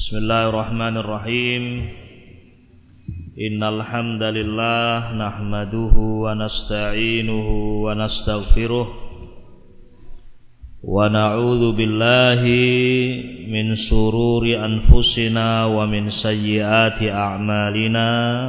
Bismillahirrahmanirrahim. Innal hamdalillah nahmaduhu wa nasta'inuhu wa nastaghfiruh wa na'udzu billahi min sururi anfusina wa min sayyiati a'malina.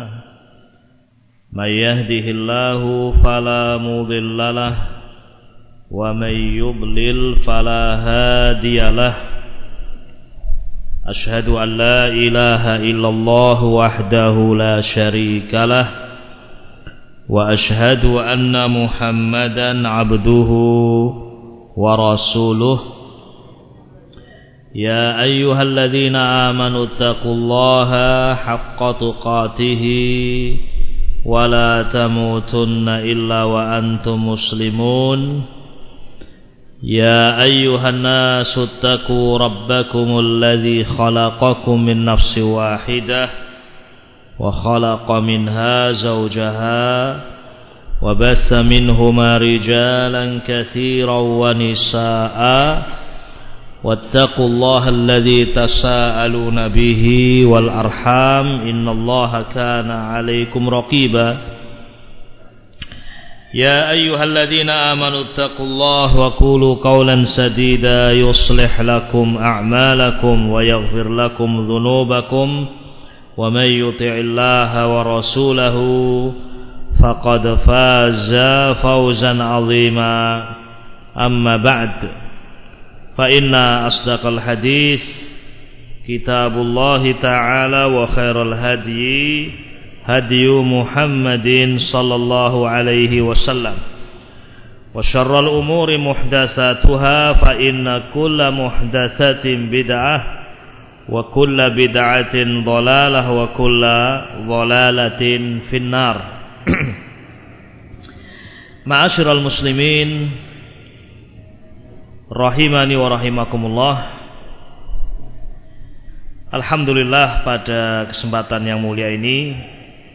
May yahdihillahu fala mudhillalah wa may yudlil fala hadiyalah. Ashhadu an la ilaha illallah wahdahu la syarika lah wa ashhadu anna Muhammadan abduhu wa rasuluh. Ya ayyuhalladzina amanu taqullaha haqqa tuqatih wa la tamutunna illa wa antum muslimun. Ya ayyuhan nasu attaqu rabbakumul ladzi khalaqakum min nafsin wahidah wa khalaqa minha zawjaha wa bassa minhuma rijalan katsiran wa nisaa'a wattaqullaha alladzi tasaaluna bihi wal arham innallaha kana 'alaikum raqiba. Ya ayyuhalladzina amanu taqullaha wa qulu qawlan sadida yuslih lakum a'malakum wa yaghfir lakum dhunubakum wa may yuti'illaha wa rasulahu faqad faza fawzan 'azima. Amma ba'd, fa inna asdaqal hadits kitabullahi ta'ala wa khairal hadyi hadiyu Muhammadin sallallahu alaihi wasallam wa syarral umuri muhdatsatuha fa inna kulla muhdatsatin bid'ah wa kulla bid'atin dhalalah wa kulla dhalalatin finnar. Ma'asyiral muslimin rahimani wa rahimakumullah. Alhamdulillah, pada kesempatan yang mulia ini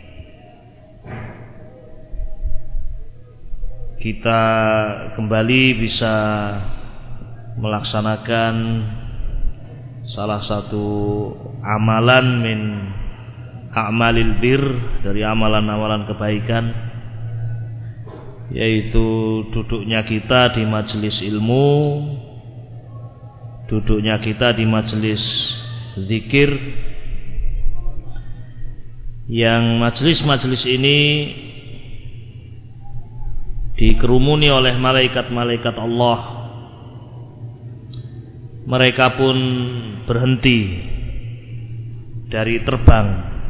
kita kembali bisa melaksanakan salah satu amalan min a'malil bir, dari amalan-amalan kebaikan, yaitu duduknya kita di majelis ilmu, duduknya kita di majelis zikir, yang majelis-majelis ini dikerumuni oleh malaikat-malaikat Allah. Mereka pun berhenti dari terbang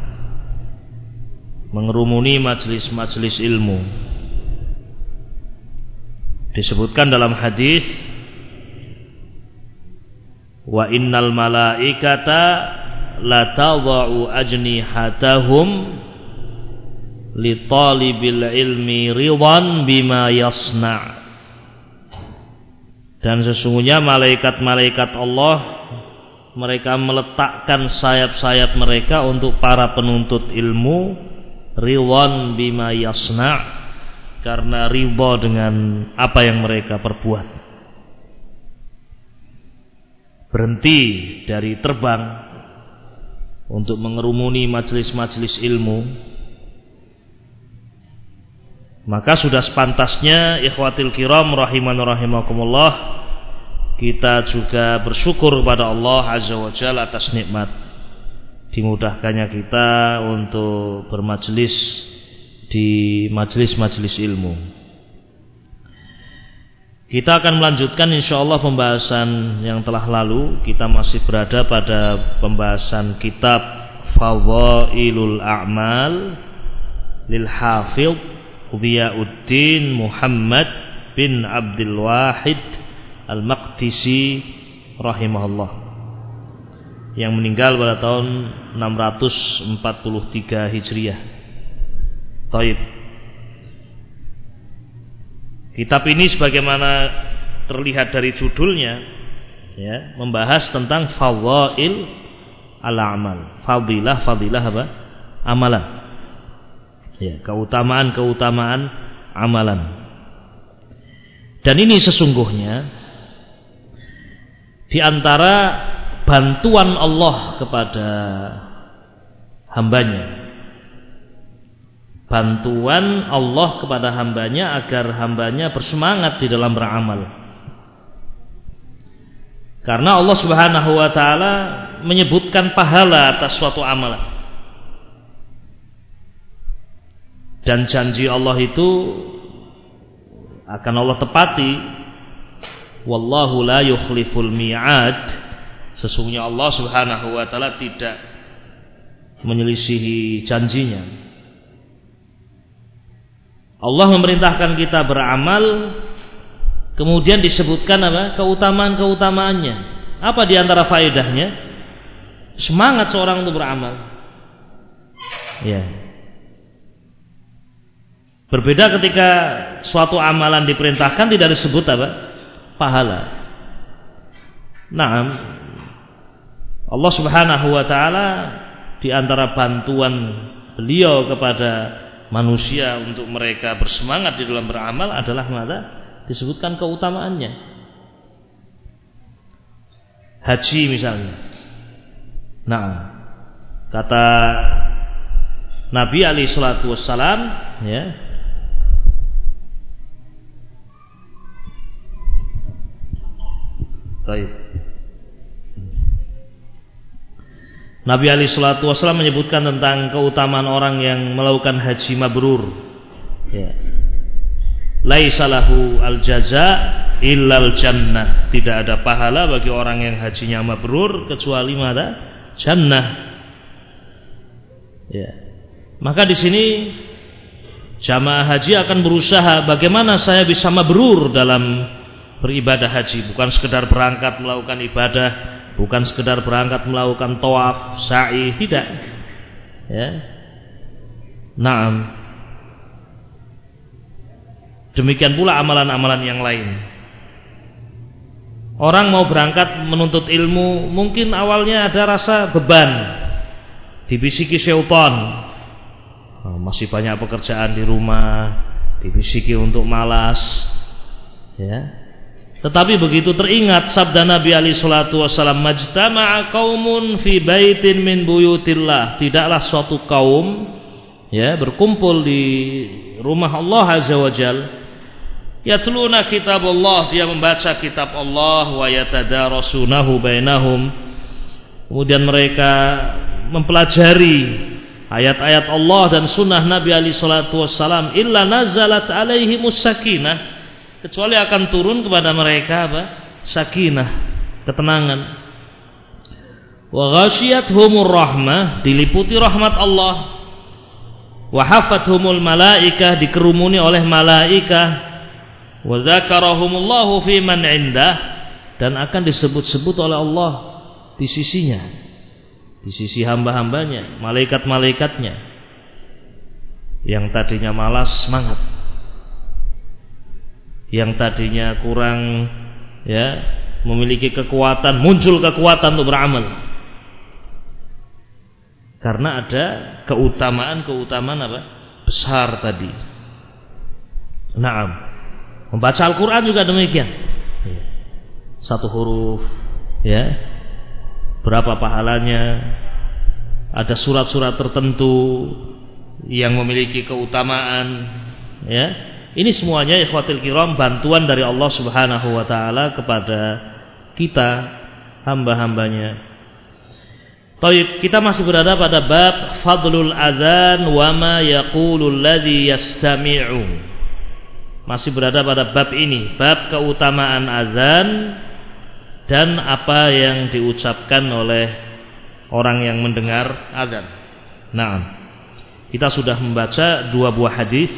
mengerumuni majelis-majelis ilmu. Disebutkan dalam hadis, wa innal malaikata la tadha'u ajnihatahum li talibil ilmi ridwan bima yasna'. Dan sesungguhnya malaikat-malaikat Allah, mereka meletakkan sayap-sayap mereka untuk para penuntut ilmu, ridwan bima yasna', karena ridha dengan apa yang mereka perbuat. Berhenti dari terbang untuk mengerumuni majelis-majelis ilmu. Maka sudah sepantasnya ikhwatil kiram rahiman rahimakumullah, kita juga bersyukur kepada Allah azza wa jalla atas nikmat dimudahkannya kita untuk bermajelis di majelis-majelis ilmu. Kita akan melanjutkan insyaallah pembahasan yang telah lalu. Kita masih berada pada pembahasan kitab Fadhailul A'mal lil Hafidz Dhiyauddin Muhammad bin Abdul Wahid Al-Maqdisi rahimahullah, yang meninggal pada tahun 643 Hijriah. Taib. Kitab ini sebagaimana terlihat dari judulnya, ya, membahas tentang fadhail al-amal. Fadilah apa? Amalan. Ya, keutamaan amalan. Dan ini sesungguhnya di antara bantuan Allah kepada hambanya. Bantuan Allah kepada hambanya agar hambanya bersemangat di dalam beramal. Karena Allah Subhanahu wa taala menyebutkan pahala atas suatu amalan. Dan janji Allah itu akan Allah tepati. Wallahu la yukhliful mi'ad. Sesungguhnya Allah Subhanahu wa taala tidak menyelisihi janjinya. Allah memerintahkan kita beramal, kemudian disebutkan apa? Keutamaan-keutamaannya. Apa di antara faedahnya? Semangat seorang untuk beramal. Ya. Berbeda ketika suatu amalan diperintahkan tidak disebut apa? Pahala. Naam. Allah Subhanahu wa taala di antara bantuan beliau kepada manusia untuk mereka bersemangat di dalam beramal adalah mana? Disebutkan keutamaannya. Haji misalnya. Nah, kata Nabi alaihi salatu wassalam, ya. Baik. Nabi alaihi salatu wassalam menyebutkan tentang keutamaan orang yang melakukan haji mabrur. Ya. Laisa lahu al-jaza illal jannah. Tidak ada pahala bagi orang yang hajinya mabrur kecuali mana? Jannah. Ya. Maka di sini jamaah haji akan berusaha bagaimana saya bisa mabrur dalam beribadah haji, bukan sekedar berangkat melakukan ibadah, bukan sekedar berangkat melakukan tawaf, sa'i, tidak. Ya. Naam. Demikian pula amalan-amalan yang lain. Orang mau berangkat menuntut ilmu, mungkin awalnya ada rasa beban, dibisiki syaitan, masih banyak pekerjaan di rumah, dibisiki untuk malas, ya. Tetapi begitu teringat sabda Nabi alaihi salatu wasallam, majtama'a qaumun fi baitin min buyutillah, tidaklah suatu kaum ya berkumpul di rumah Allah azza wajal, yatluna kitabullah, dia membaca kitab Allah, wa yatadarasunahu bainahum, kemudian mereka mempelajari ayat-ayat Allah dan sunnah Nabi alaihi salatu wasallam, illa nazalat alaihimus sakinah, kecuali akan turun kepada mereka apa? Sakinah, ketenangan. Wa ghasyiyatuhumur rahmah, diliputi rahmat Allah. Wa hafathumul malaikah, dikerumuni oleh malaikah. Wa dzakarahumullahu fi man indah, dan akan disebut-sebut oleh Allah di sisinya, di sisi hamba-hambanya, malaikat-malaikatnya. Yang tadinya malas semangat, yang tadinya kurang ya memiliki kekuatan, muncul kekuatan untuk beramal karena ada keutamaan apa? Besar tadi. Naam. Membaca Al-Quran juga demikian. Satu huruf ya berapa pahalanya. Ada surat-surat tertentu yang memiliki keutamaan, ya. Ini semuanya ikhwatil kiram bantuan dari Allah Subhanahu wa taala kepada kita hamba-hambanya. Taib, kita masih berada pada bab fadlul adzan wa ma yaqulul ladzi yastami'u. Masih berada pada bab ini, bab keutamaan azan dan apa yang diucapkan oleh orang yang mendengar azan. Nah, kita sudah membaca dua buah hadis.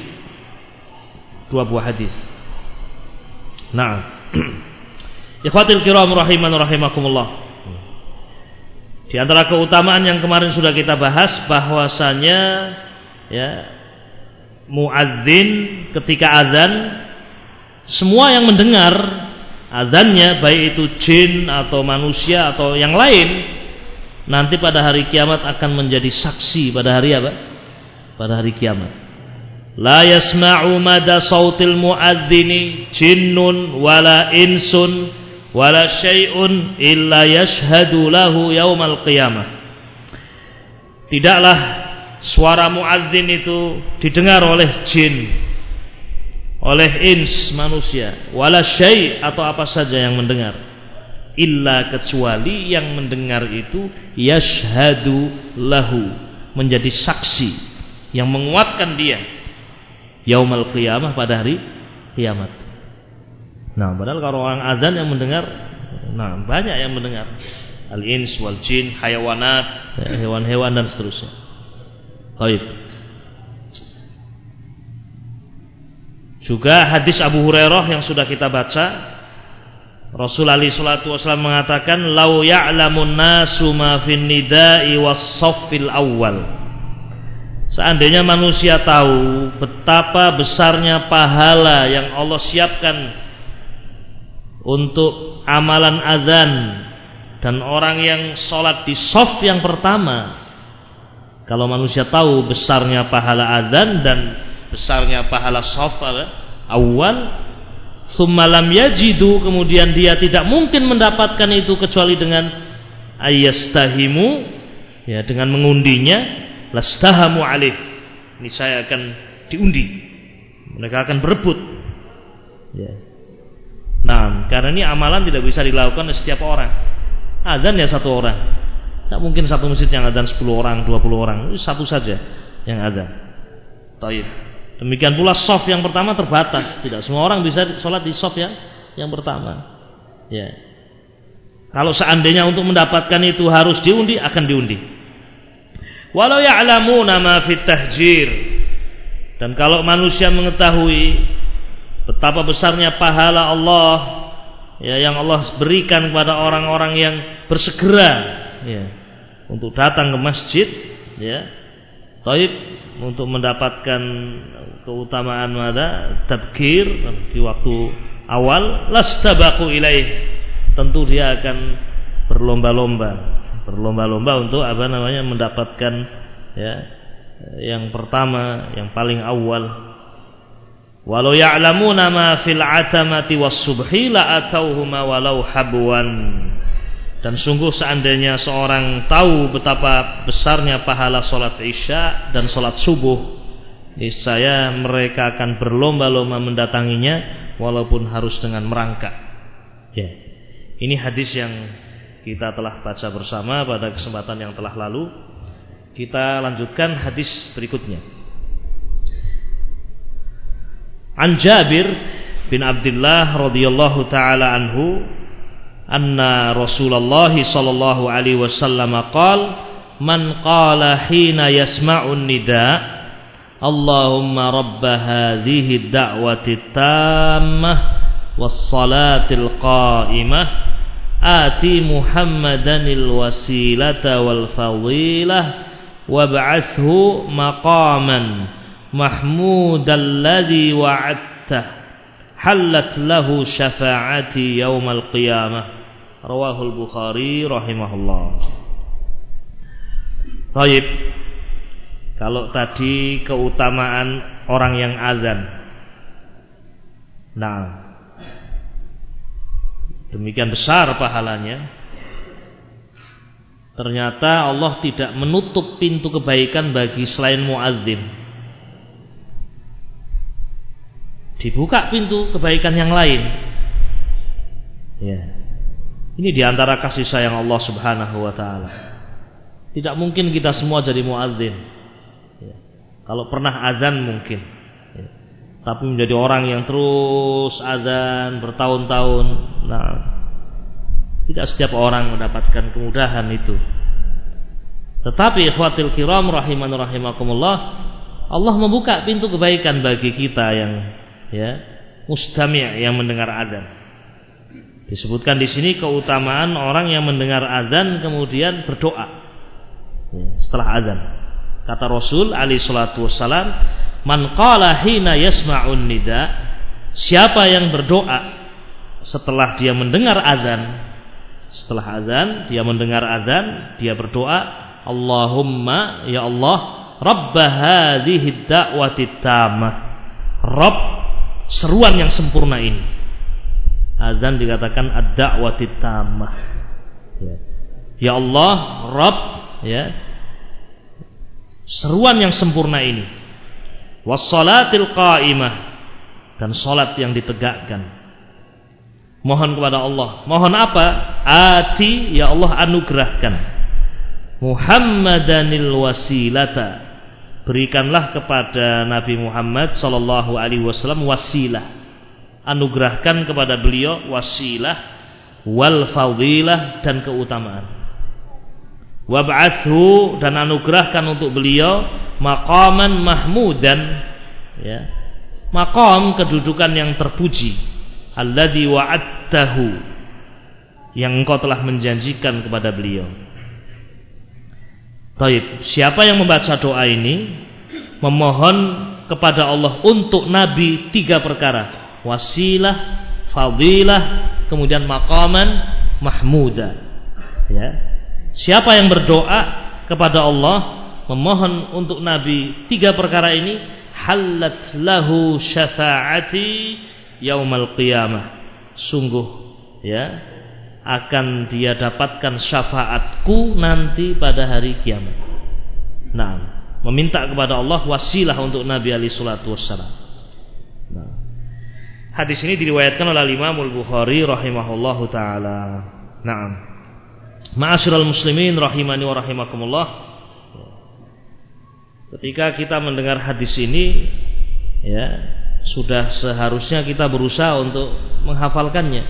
Nah, ikhwatil kiram rahiman rahimakumullah. Di antara keutamaan yang kemarin sudah kita bahas bahwasanya ya muadzin ketika azan, semua yang mendengar azannya baik itu jin atau manusia atau yang lain, nanti pada hari kiamat akan menjadi saksi pada hari apa? Pada hari kiamat. La yasma'u mada sautil muadzini jinnun wala insun wala syai'un illa yashhadu lahu yaumal qiyamah. Tidaklah suara muadzin itu didengar oleh jin, oleh ins manusia, wala syai' atau apa saja yang mendengar, illa kecuali yang mendengar itu yashhadu lahu, menjadi saksi yang menguatkan dia yaumal qiyamah, pada hari kiamat. Nah, padahal kalau orang azan yang mendengar, nah banyak yang mendengar, al-ins wal jin, hayawanat, hewan-hewan dan seterusnya. Baik. Juga hadis Abu Hurairah yang sudah kita baca, Rasul alaihi salatu wasallam mengatakan, "Lau ya'lamun nasu ma fin nida'i was-saffil awwal." Seandainya manusia tahu betapa besarnya pahala yang Allah siapkan untuk amalan azan dan orang yang sholat di shaf yang pertama, kalau manusia tahu besarnya pahala azan dan besarnya pahala shaf awal, tsumma lam yajidu, kemudian dia tidak mungkin mendapatkan itu kecuali dengan ayastahimu, ya, dengan mengundinya, lastahamu alaih, ini saya akan diundi, mereka akan berebut, ya. Nah, karena ini amalan tidak bisa dilakukan oleh setiap orang. Azan ya satu orang, tidak mungkin satu masjid yang azan 10 orang, 20 orang, satu saja yang azan. Taib. Demikian pula shaf yang pertama terbatas, tidak semua orang bisa sholat di shaf yang pertama, ya. Kalau seandainya untuk mendapatkan itu harus diundi, akan diundi. Walau ya'lamuna ma fit tahjir, dan kalau manusia mengetahui betapa besarnya pahala Allah, ya, yang Allah berikan kepada orang-orang yang bersegera, ya, untuk datang ke masjid, ya, taib, untuk mendapatkan keutamaan tadzkir di waktu awal, lastabaqu ilaih, tentu dia akan berlomba-lomba untuk mendapatkan, ya, yang pertama, yang paling awal. Walau ya'lamuna ma fil 'atamati was-subhi la atauhuma walau habwan, dan sungguh seandainya seorang tahu betapa besarnya pahala salat Isya dan salat subuh, niscaya mereka akan berlomba-lomba mendatanginya walaupun harus dengan merangkak, ya. Ini hadis yang kita telah baca bersama pada kesempatan yang telah lalu. Kita lanjutkan hadis berikutnya. An Jabir bin Abdullah radhiyallahu taala anhu, anna Rasulullah sallallahu alaihi wasallam qala, man qala hina yasma'un nida' Allahumma rabb hadhihi ad-da'wati tammah was-salatil qa'imah ati Muhammadanil wasilata wal fadilah wab'athhu maqaman mahmudal ladzi wa'adtah halat lahu syafa'ati yaumal qiyamah, rawahul Bukhari rahimahullah. Baik, kalau tadi keutamaan orang yang azan, nah, demikian besar pahalanya. Ternyata Allah tidak menutup pintu kebaikan bagi selain muadzin. Dibuka pintu kebaikan yang lain. Ya. Ini diantara kasih sayang Allah Subhanahu wa taala. Tidak mungkin kita semua jadi muadzin. Ya. Kalau pernah azan mungkin. Ya. Tapi menjadi orang yang terus azan bertahun-tahun, nah, tidak setiap orang mendapatkan kemudahan itu. Tetapi ikhwatil kiram rahiman rahimakumullah, Allah membuka pintu kebaikan bagi kita yang, ya, mustami', yang mendengar azan. Disebutkan di sini keutamaan orang yang mendengar azan kemudian berdoa, ya, setelah azan. Kata Rasul alaihi salatu wassalam, man qala hina yasma'un nida, siapa yang berdoa setelah dia mendengar azan, setelah azan dia mendengar azan, dia berdoa, Allahumma, ya Allah, rabb hadhihi da'wati tammah, Rabb seruan yang sempurna ini, Azan dikatakan ad-da'wati tammah. Ya Allah, Rabb, ya, seruan yang sempurna ini. Was-salatil qa'imah, dan salat yang ditegakkan. Mohon kepada Allah. Mohon apa? Ati, ya Allah, anugerahkan Muhammadanil wasilata. Berikanlah kepada Nabi Muhammad sallallahu alaihi wasallam wasilah. Anugerahkan kepada beliau wasilah wal fadilah, dan keutamaan. Wab'athu, dan anugerahkan untuk beliau maqaman mahmudan, ya, maqam, kedudukan yang terpuji. Alladzi wa'adtahu, yang engkau telah menjanjikan kepada beliau. Baik, siapa yang membaca doa ini memohon kepada Allah untuk Nabi 3 perkara: wasilah, fadilah, kemudian maqaman mahmuda. Ya. Siapa yang berdoa kepada Allah memohon untuk Nabi 3 perkara ini, halat lahu syafa'ati yaumal qiyamah, sungguh, ya, akan dia dapatkan syafaatku nanti pada hari kiamat. Nah, meminta kepada Allah wasilah untuk Nabi alaihi salatu wassalam. Nah, hadis ini diriwayatkan oleh Imam Al-Bukhari rahimahullahu taala. Naam. Ma'asyiral muslimin rahimani wa rahimakumullah. Ketika kita mendengar hadis ini, ya, sudah seharusnya kita berusaha untuk menghafalkannya,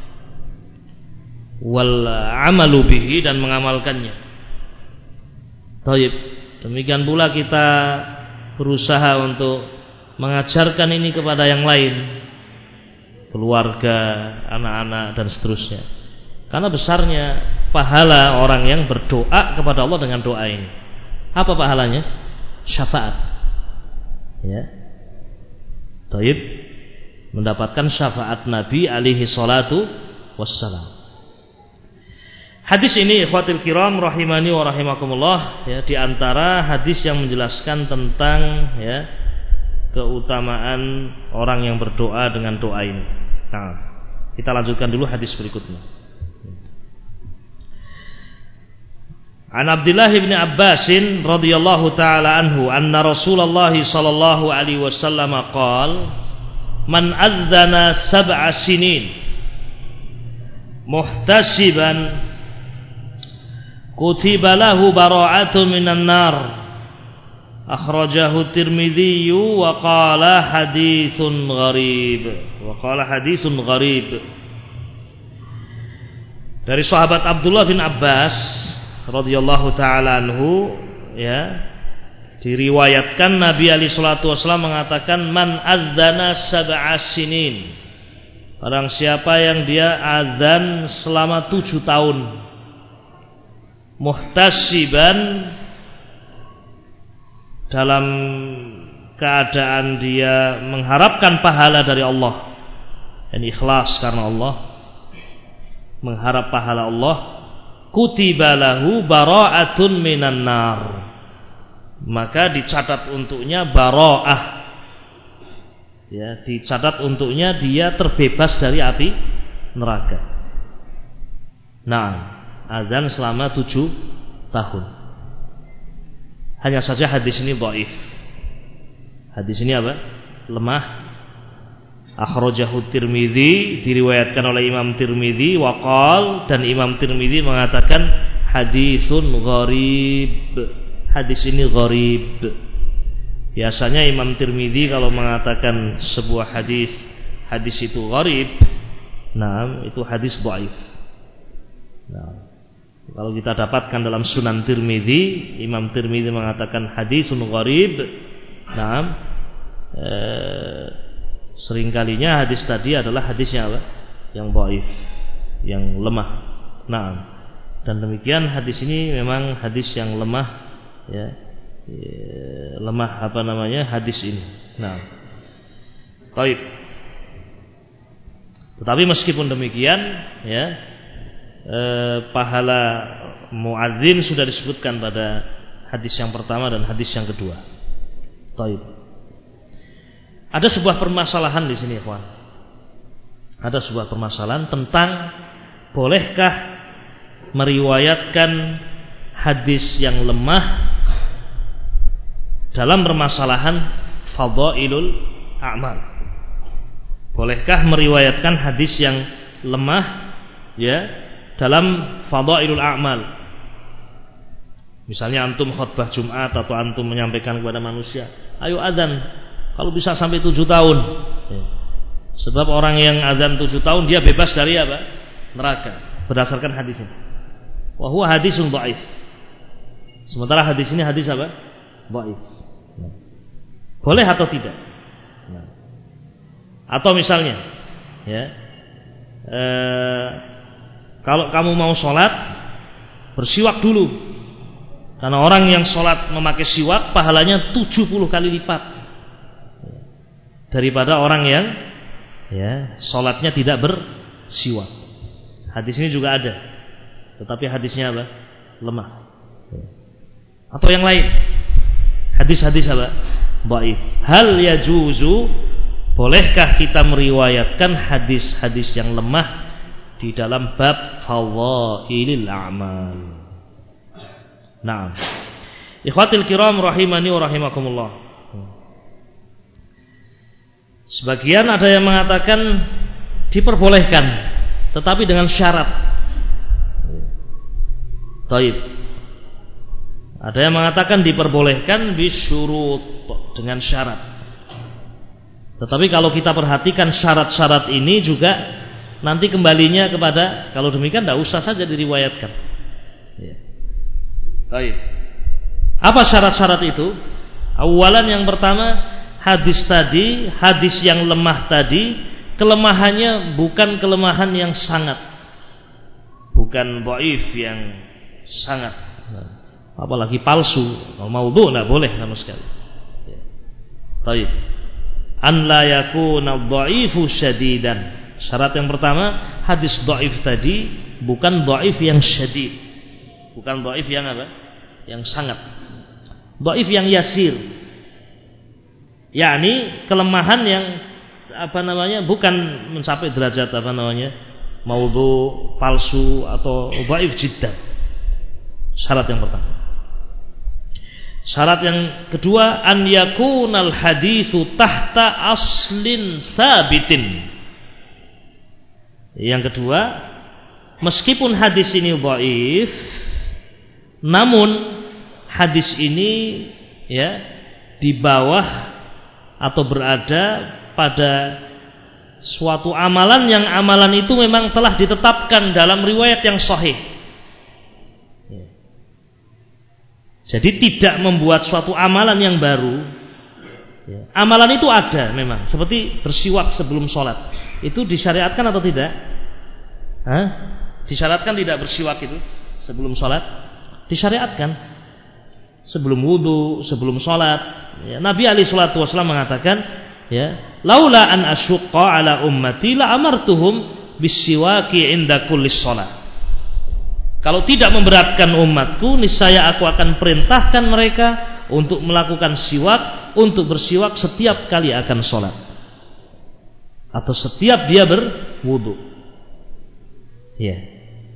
wal amalu bihi, dan mengamalkannya. Baik, demikian pula kita berusaha untuk mengajarkan ini kepada yang lain, keluarga, anak-anak, dan seterusnya. Karena besarnya pahala orang yang berdoa kepada Allah dengan doa ini. Apa pahalanya? Syafaat. Ya. Taib, mendapatkan syafaat Nabi alaihi salatu wassalam. Hadis ini, ikhwatul kiram rahimani wa rahimakumullah, ya, di antara hadis yang menjelaskan tentang, ya, keutamaan orang yang berdoa dengan doa ini. Nah, kita lanjutkan dulu hadis berikutnya. An Abdullah bin Abbas radhiyallahu taala anhu anna Rasulullah sallallahu alaihi wasallam qala man adzana 7 sinin muhtasiban kutiba lahu bara'atun minan nar, akhrajahu Tirmidzi wa qala haditsun gharib. Dari sahabat Abdullah bin Abbas radhiyallahu taala anhu, ya, diriwayatkan Nabi alaihi salatu wasallam mengatakan man adzana 7 sinin, barang siapa yang dia azan selama 7 tahun, muhtasiban, dalam keadaan dia mengharapkan pahala dari Allah dan ikhlas karena Allah, mengharap pahala Allah, kutiba lahu bara'atun minan nar, maka dicatat untuknya bara'ah, ya, dicatat untuknya dia terbebas dari api neraka. Nah, azan selama 7 tahun. Hanya saja hadis ini dhaif. Hadis ini apa? Lemah. Akhrajahu Tirmidzi, diriwayatkan oleh Imam Tirmidzi, waqal, dan Imam Tirmidzi mengatakan hadisun gharib. Hadis ini gharib. Biasanya Imam Tirmidzi kalau mengatakan sebuah hadis itu gharib, nah, itu hadis dhaif. Nah, kalau kita dapatkan dalam Sunan Tirmidzi, Imam Tirmidzi mengatakan hadisun gharib. Nah, seringkalinya hadis tadi adalah hadis yang apa? Yang dhaif, yang lemah. Nah, dan demikian hadis ini memang hadis yang lemah, ya, lemah hadis ini. Nah, baik. Tetapi meskipun demikian, ya, pahala muadzin sudah disebutkan pada hadis yang pertama dan hadis yang kedua. Baik. Ada sebuah permasalahan di sini, ikhwan. Ada sebuah permasalahan tentang bolehkah meriwayatkan hadis yang lemah dalam permasalahan fadhailul a'mal. Bolehkah meriwayatkan hadis yang lemah ya dalam fadhailul a'mal? Misalnya antum khutbah Jumat atau antum menyampaikan kepada manusia, ayo adzan kalau bisa sampai 7 tahun. Ya. Sebab orang yang azan 7 tahun dia bebas dari apa? Neraka. Berdasarkan hadis ini. Wa huwa hadisun dhaif. Sementara hadis ini hadis apa? Dhaif. Boleh atau tidak? Atau misalnya, ya, kalau kamu mau sholat bersiwak dulu. Karena orang yang sholat memakai siwak pahalanya 70 kali lipat daripada orang yang ya sholatnya tidak bersiwak. Hadis ini juga ada, tetapi hadisnya apa? Lemah. Atau yang lain, hadis-hadis apa? Dhaif. Hal yajuzu, bolehkah kita meriwayatkan hadis-hadis yang lemah di dalam bab fadhailil a'mal? Naam. Ikhwatil kiram rahimani wa rahimakumullah. Sebagian ada yang mengatakan diperbolehkan, tetapi dengan syarat. Taib. Ada yang mengatakan diperbolehkan bisyurut, dengan syarat. Tetapi kalau kita perhatikan syarat-syarat ini juga nanti kembalinya kepada, kalau demikian tidak usah saja diriwayatkan. Ya. Baik. Apa syarat-syarat itu? Awalan yang pertama, hadis tadi, hadis yang lemah tadi, kelemahannya bukan kelemahan yang sangat, bukan dhaif yang sangat, apalagi palsu. Kalau maudhu tidak boleh sama sekali. Baik. An la yakuna dhaifu syadidan. Syarat yang pertama, hadis dhaif tadi bukan dhaif yang syadid. Bukan dhaif yang apa? Yang sangat. Dhaif yang yasir. Yakni kelemahan yang apa namanya? Bukan mencapai derajat apa namanya? Maudhu, palsu atau dhaif jiddan. Syarat yang pertama. Syarat yang kedua, an yakunal hadisu tahta aslin sabitin. Yang kedua, meskipun hadis ini dhaif, namun hadis ini ya di bawah atau berada pada suatu amalan yang amalan itu memang telah ditetapkan dalam riwayat yang sahih. Jadi tidak membuat suatu amalan yang baru. Amalan itu ada memang, seperti bersiwak sebelum sholat. Itu disyariatkan atau tidak? Disyariatkan tidak bersiwak itu sebelum sholat? Disyariatkan sebelum wudu, sebelum sholat. Ya, Nabi alaihi salatu wasallam mengatakan, ya, laula an asyqa ala ummati la amartuhum bisiwaki inda kulli sholat. Kalau tidak memberatkan umatku, niscaya aku akan perintahkan mereka untuk melakukan siwak, untuk bersiwak setiap kali akan sholat atau setiap dia berwudu. Ya.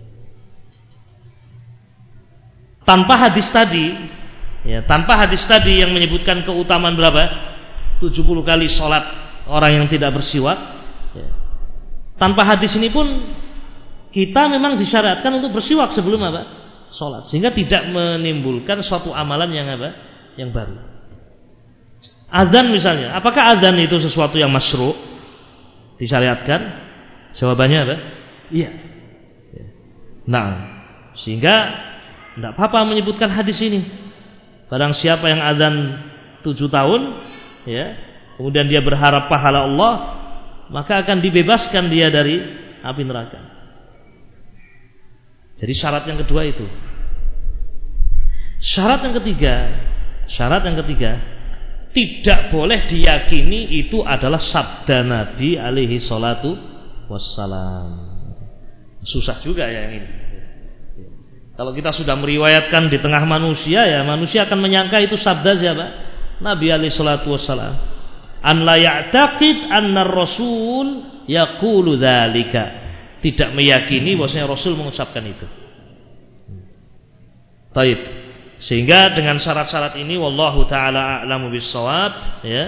Tanpa hadis tadi, ya, tanpa hadis tadi yang menyebutkan keutamaan berapa? 70 kali sholat orang yang tidak bersiwak. Ya. Tanpa hadis ini pun kita memang disyariatkan untuk bersiwak sebelum apa? Sholat, sehingga tidak menimbulkan suatu amalan yang apa? Yang baru. Azan misalnya, apakah azan itu sesuatu yang masyru'? Disyariatkan? Jawabannya apa? Iya. Nah, sehingga tidak apa-apa menyebutkan hadis ini. Barang siapa yang azan 7 tahun, ya, kemudian dia berharap pahala Allah, maka akan dibebaskan dia dari api neraka. Jadi syarat yang kedua itu. Syarat yang ketiga, tidak boleh diyakini itu adalah sabda Nabi alaihi salatu wassalam. Susah juga ya yang ini. Kalau kita sudah meriwayatkan di tengah manusia, ya manusia akan menyangka itu sabda siapa? Nabi alaihi salatu wassalam. An la ya'taqid anna ar-rasul yaqulu dzalika, tidak meyakini bahwasanya Rasul mengucapkan itu. Taib. Sehingga dengan syarat-syarat ini wallahu taala a'lamu bis-shawab, ya.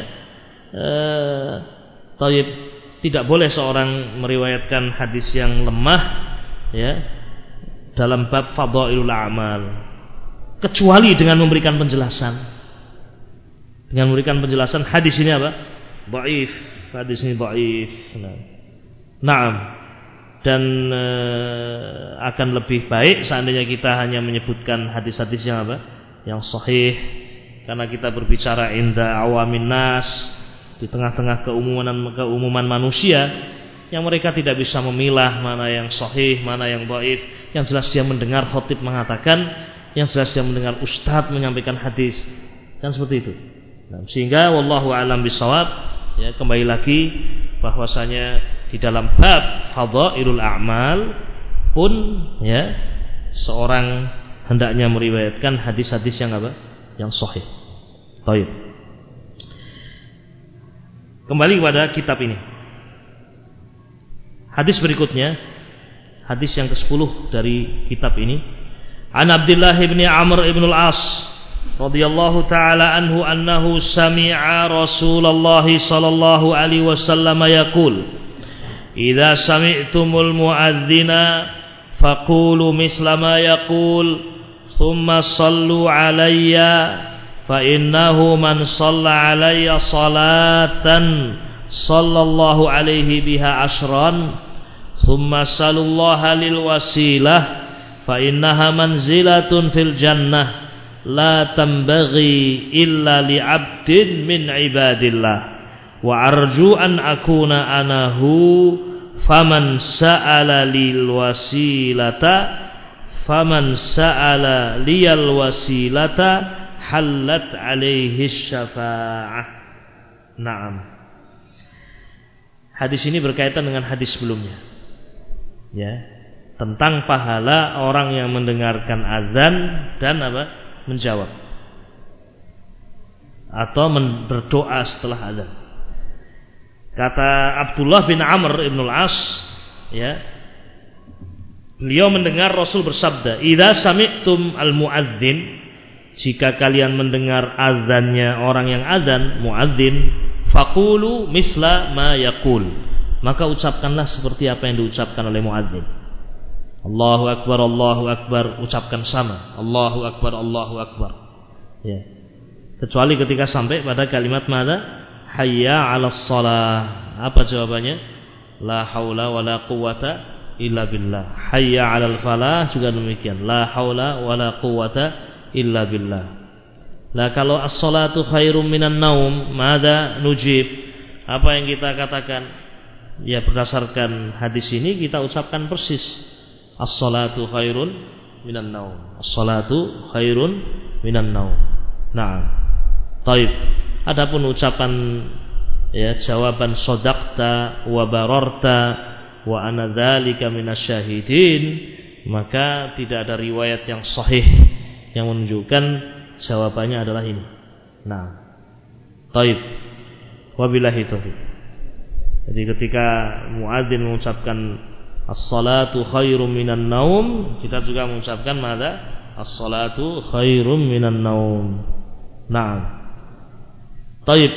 Taib, tidak boleh seorang meriwayatkan hadis yang lemah, ya, dalam bab fadhailul a'mal, kecuali dengan memberikan penjelasan. Dengan memberikan penjelasan hadis ini apa? Dhaif, hadis ini dhaif. Naam. Dan akan lebih baik seandainya kita hanya menyebutkan hadis-hadis yang apa? Yang sahih, karena kita berbicara inda awamin nas, di tengah-tengah keumuman manusia yang mereka tidak bisa memilah mana yang sahih, mana yang dhaif. Yang jelas dia mendengar khatib mengatakan, yang jelas dia mendengar ustadz menyampaikan hadis, kan seperti itu. Nah, sehingga wallahu a'lam bishawab, ya, kembali lagi bahwasanya di dalam bab fadhailul a'mal pun, ya, seorang hendaknya meriwayatkan hadis-hadis yang apa? Yang sahih. Baik. Kembali kepada kitab ini. Hadis berikutnya, hadis yang ke-10 dari kitab ini. An Abdullah bin Amr bin al-As radhiyallahu taala anhu annahu sami'a Rasulullah sallallahu alaihi wasallam yaqul, "Idza sami'tumul mu'adzina faqulu misla ma yaqul, thumma sallu 'alayya fa innahu man shalla 'alayya salatan sallallahu alaihi biha ashran, thumma salullaha lil wasilah fa innaha manzilatun fil jannah la tambaghi illa li 'abdin min 'ibadillah wa arju an akuna anahu faman sa'ala lil wasilata faman sa'ala liyal wasilata halat alaihi syafa'ah." Naam. Hadis ini berkaitan dengan hadis sebelumnya, ya, tentang pahala orang yang mendengarkan azan dan apa? Menjawab atau berdoa setelah azan. Kata Abdullah bin Amr ibn al-As, ya, beliau mendengar Rasul bersabda, "Idza sami'tum al-muadzin," jika kalian mendengar azannya orang yang azan, muadzin, faqulu misla ma yaqul, maka ucapkanlah seperti apa yang diucapkan oleh muadzin. Allahu akbar, Allahu akbar, ucapkan sama. Allahu akbar, Allahu akbar. Ya. Kecuali ketika sampai pada kalimat mana? Hayya 'alas shalah. Apa jawabannya? La haula wala quwata illa billah. Hayya 'alal falah juga demikian. La haula wala quwata illa billah. Nah, kalau as-salatu khairum minan naum, mada nujib? Apa yang kita katakan? Ya, berdasarkan hadis ini kita ucapkan persis. As-salatu khairun minan naum. As-salatu khairun minan naum. Nah, taib. Adapun ucapan, ya, jawaban shadaqta wa bararta wa ana dzalika minasyahidin, maka tidak ada riwayat yang sahih yang menunjukkan jawabannya adalah ini. Nah, taib. Wabillahi taufiq. Jadi ketika muadzin mengucapkan as-salatu khairum minan naum, kita juga mengucapkan mada? As-salatu khairum minan naum. Nah, taib.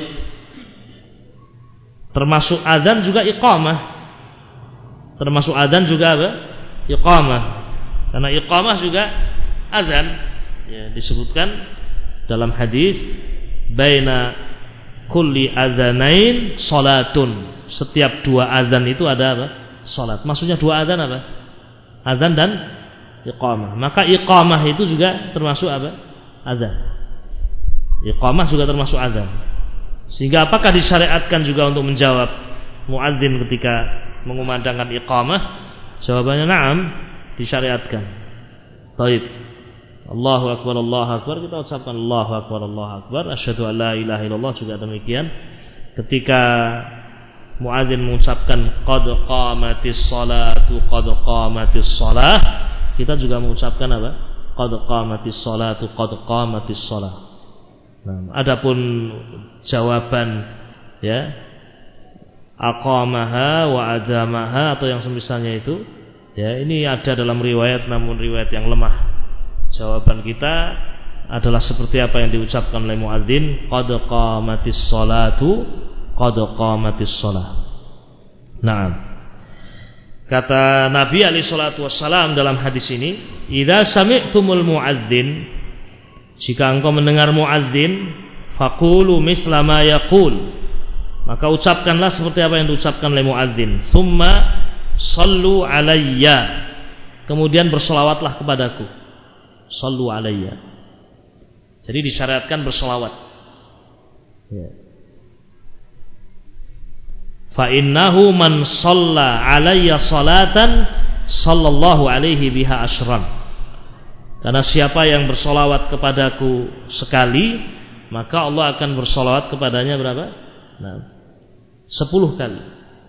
Termasuk azan juga iqamah. Termasuk azan juga apa? Iqamah. Karena iqamah juga azan. Ya, disebutkan dalam hadis baina kulli adzanain salatun. Setiap dua azan itu ada apa? Salat. Maksudnya dua azan apa? Azan dan iqamah. Maka iqamah itu juga termasuk apa? Azan. Iqamah juga termasuk azan. Sehingga apakah disyariatkan juga untuk menjawab muadzin ketika mengumandangkan iqamah? Jawabannya na'am, disyariatkan. Baik. Allahu akbar, Allahu akbar, kita ucapkan Allahu akbar, Allahu akbar, asyhadu an la ilaha illallah juga demikian. Ketika muadzin mengucapkan qad qamatis salatu, qad qamatis shalah, kita juga mengucapkan apa? Qad qamatis salatu, qad qamatis shalah. Nah, adapun jawaban, ya, aqamaha wa adamaha atau yang semisalnya itu. Ya, ini ada dalam riwayat namun riwayat yang lemah. Jawaban kita adalah seperti apa yang diucapkan oleh muadzin, qad qamatis sholatu, qad qamatis shalah. Naam. Kata Nabi alaihi salatu wassalam dalam hadis ini, idza sami'tumul muadzin, jika engkau mendengar muadzin, faqulu misla ma yaqul, maka ucapkanlah seperti apa yang diucapkan oleh muadzin. Summa sallu alayya, kemudian bersolawatlah kepadaku. Sallu alayya. Jadi disyariatkan bersolawat. Ya. Fa innahu man shalla alayya salatan sallallahu alaihi biha asyran. Karena siapa yang bersolawat kepadaku sekali, maka Allah akan bersolawat kepadanya berapa? 10 kali.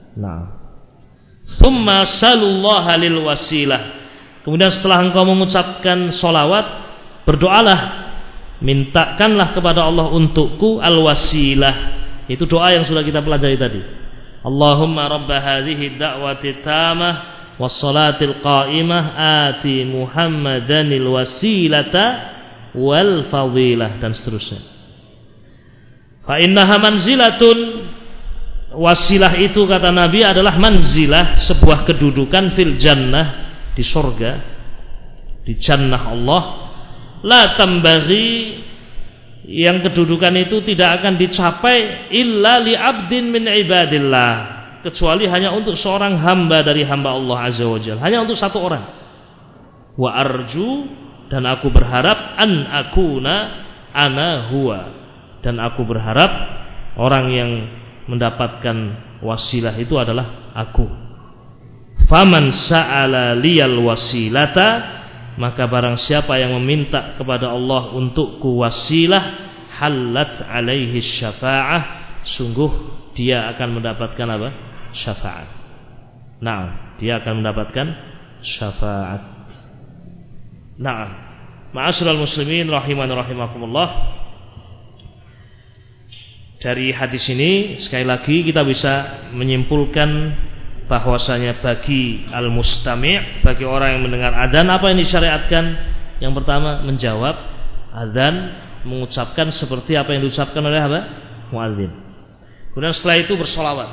Tsumma sallallahu lil wasilah. Kemudian setelah engkau mengucapkan solawat, berdoalah, mintakanlah kepada Allah untukku al-wasilah. Itu doa yang sudah kita pelajari tadi. Allahumma rabba hadhihi da'wati tamah was-salatil qa'imah ati Muhammadanil wasilata wal fadilah, dan seterusnya. Fa innaha manzilatun, wasilah itu kata Nabi adalah manzilah, sebuah kedudukan fil jannah, di surga, di jannah Allah. La tambaghi, yang kedudukan itu tidak akan dicapai illa li abdin min ibadillah, kecuali hanya untuk seorang hamba dari hamba Allah azza wajalla, hanya untuk satu orang. Wa arju, dan aku berharap, an akuna ana huwa, dan aku berharap orang yang mendapatkan wasilah itu adalah aku. Faman sa'ala liyal wasilata, maka barang siapa yang meminta kepada Allah untukku wasilah, halat alaihi syafa'ah, sungguh dia akan mendapatkan apa? Syafaat. Nah, dia akan mendapatkan syafaat. Nah, ma'asyiral muslimin rahiman rahimakumullah. Dari hadis ini sekali lagi kita bisa menyimpulkan bahwasanya bagi al-mustami', bagi orang yang mendengar adzan, apa yang disyariatkan? Yang pertama, menjawab adzan, mengucapkan seperti apa yang diucapkan oleh apa? Muadzin. Kemudian setelah itu bersolawat.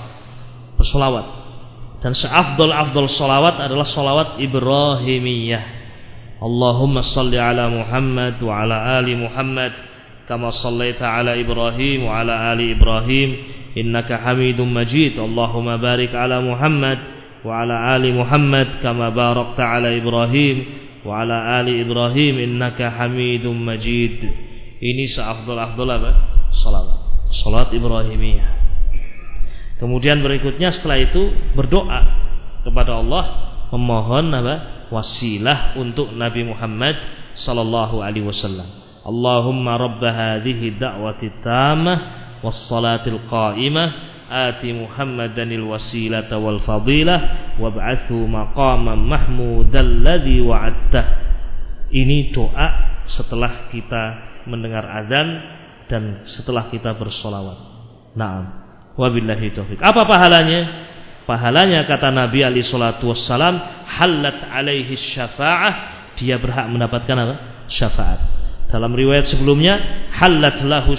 Dan seafdal solawat adalah solawat Ibrahimiyah. Allahumma salli ala Muhammad wa ala ali Muhammad kama sallaita ala Ibrahim wa ala ali Ibrahim innaka hamidum majid. Allahumma barik ala Muhammad wa ala ali Muhammad kama barakta ala Ibrahim wa ala ali Ibrahim innaka hamidum majid. Ini seafdal apa? Salat Ibrahimiyah. Kemudian berikutnya setelah itu berdoa kepada Allah, memohon apa? Wasilah untuk Nabi Muhammad sallallahu alaihi wasallam. Allahumma rabb hadhihi da'wati tammah was-salatil qa'imah ati Muhammadanil wasilata wal fadilah wab'athu maqaman mahmudal ladzi wa'adtah. Ini doa setelah kita mendengar azan dan setelah kita bersolawat. Naam. Wabillahi taufik. Apa pahalanya? Pahalanya kata Nabi alaihi salatu wassalam, halat alaihi syafa'ah, dia berhak mendapatkan apa? Syafaat. Dalam riwayat sebelumnya, halat lahu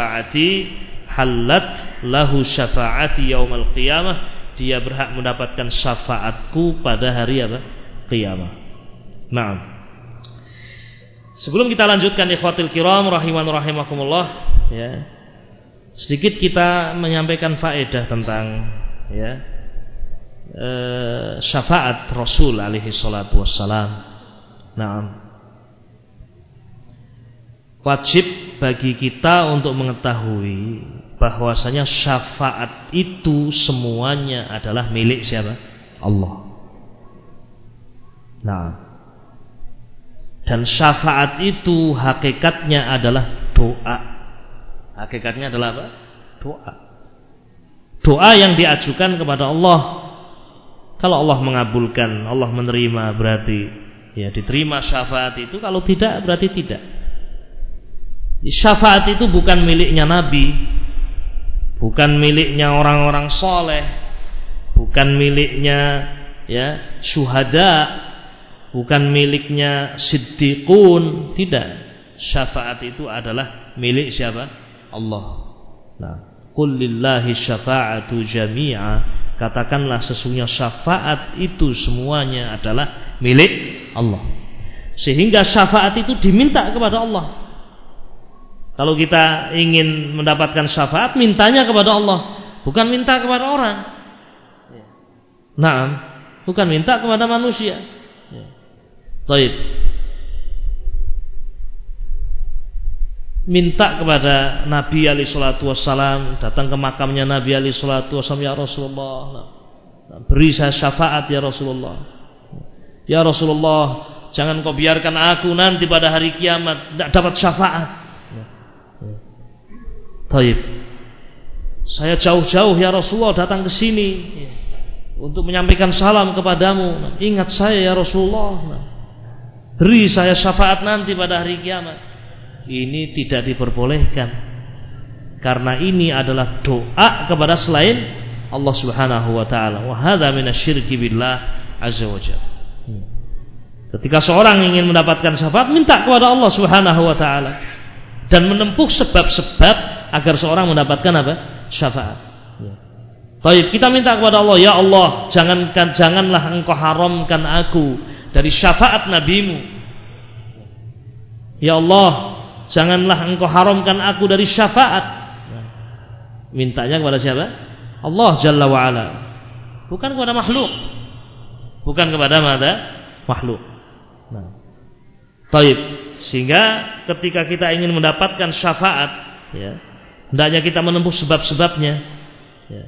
syafa'ati yaumal qiyamah, dia berhak mendapatkan syafaatku pada hari apa? Qiyamah. Naam. Sebelum kita lanjutkan ikhwatil kiram rahiman rahimakumullah, ya. Sedikit kita menyampaikan faedah tentang syafaat Rasul alaihi salatu wassalam. Naam. Wajib bagi kita untuk mengetahui bahwasanya syafaat itu semuanya adalah milik siapa? Allah. Nah, dan syafaat itu hakikatnya adalah doa. Hakikatnya adalah apa? Doa. Doa yang diajukan kepada Allah. Kalau Allah mengabulkan, Allah menerima, berarti ya diterima syafaat itu. Kalau tidak, berarti tidak. Syafaat itu bukan miliknya Nabi, bukan miliknya orang-orang soleh, bukan miliknya ya syuhada, bukan miliknya siddiqun, tidak. Syafaat itu adalah milik siapa? Allah. Nah, qul lillahi syafa'atu jami'a, katakanlah sesungguhnya syafaat itu semuanya adalah milik Allah. Sehingga syafaat itu diminta kepada Allah. Kalau kita ingin mendapatkan syafaat, mintanya kepada Allah, bukan minta kepada orang. Nah, bukan minta kepada manusia. Baik. Minta kepada Nabi alaihi salatu wassalam, datang ke makamnya Nabi alaihi salatu wassalam, ya Rasulullah, beri saya syafaat ya Rasulullah. Ya Rasulullah, jangan kau biarkan aku nanti pada hari kiamat tidak dapat syafaat. Baik. Saya jauh-jauh ya Rasulullah datang ke sini untuk menyampaikan salam kepadamu. Ingat saya ya Rasulullah. Beri saya syafaat nanti pada hari kiamat. Ini tidak diperbolehkan, karena ini adalah doa kepada selain Allah Subhanahu wa taala. Wa hadza minasyirki billah azza wa jalla. Ketika seorang ingin mendapatkan syafaat, minta kepada Allah Subhanahu wa taala dan menempuh sebab-sebab agar seorang mendapatkan apa? Syafaat. Baik, kita minta kepada Allah, ya Allah, janganlah engkau haramkan aku dari syafaat nabimu. Ya Allah, janganlah engkau haramkan aku dari syafaat. Mintanya kepada siapa? Allah Jalla wa'ala, bukan kepada makhluk, bukan kepada makhluk. Nah, baik. Sehingga ketika kita ingin mendapatkan syafaat, ya, hendaknya kita menempuh sebab-sebabnya. Ya.